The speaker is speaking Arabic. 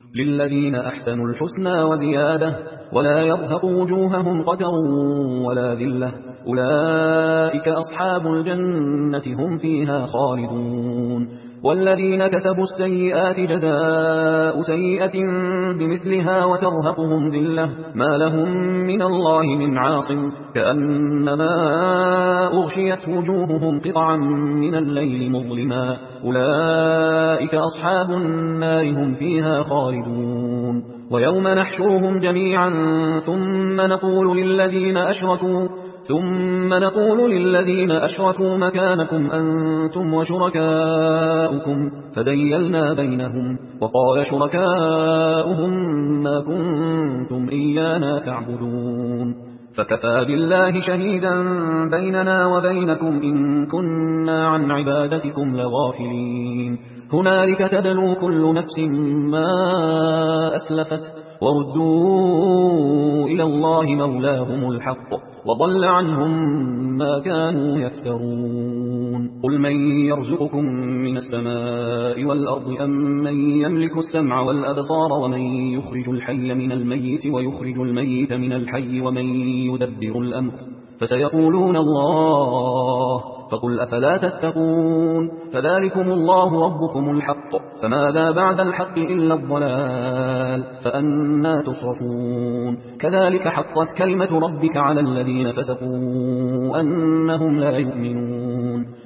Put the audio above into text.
للذين أحسنوا الحسنى وزيادة ولا يرهق وجوههم قتر ولا ذلة أولئك أصحاب الجنة هم فيها خالدون والذين كسبوا السيئات جزاء سيئة بمثلها وترهقهم ذلة ما لهم من الله من عاصم كأنما أغشيت وجوههم قطعا من الليل مظلما أولئك أصحاب النار هم فيها خالدون ويوم نحشرهم جميعا ثم نقول للذين أشركوا مكانكم أنتم وشركاؤكم فزيلنا بينهم وقال شركاؤهم ما كنتم إيانا تعبدون فكفى بالله شهيدا بيننا وبينكم إن كنا عن عبادتكم لغافلين هنالك تبلو كل نفس ما أسلفت وردوا إلى الله مولاهم الحق وضل عنهم ما كانوا يفترون قل من يرزقكم من السماء والأرض أم من يملك السمع والأبصار ومن يخرج الحي من الميت ويخرج الميت من الحي ومن يدبر الأمر فسيقولون الله فقل أفلا تتقون فذلكم الله ربكم الحق فماذا بعد الحق إلا الضلال فأنا تصرفون كذلك حقت كلمة ربك على الذين فسقوا أنهم لا يؤمنون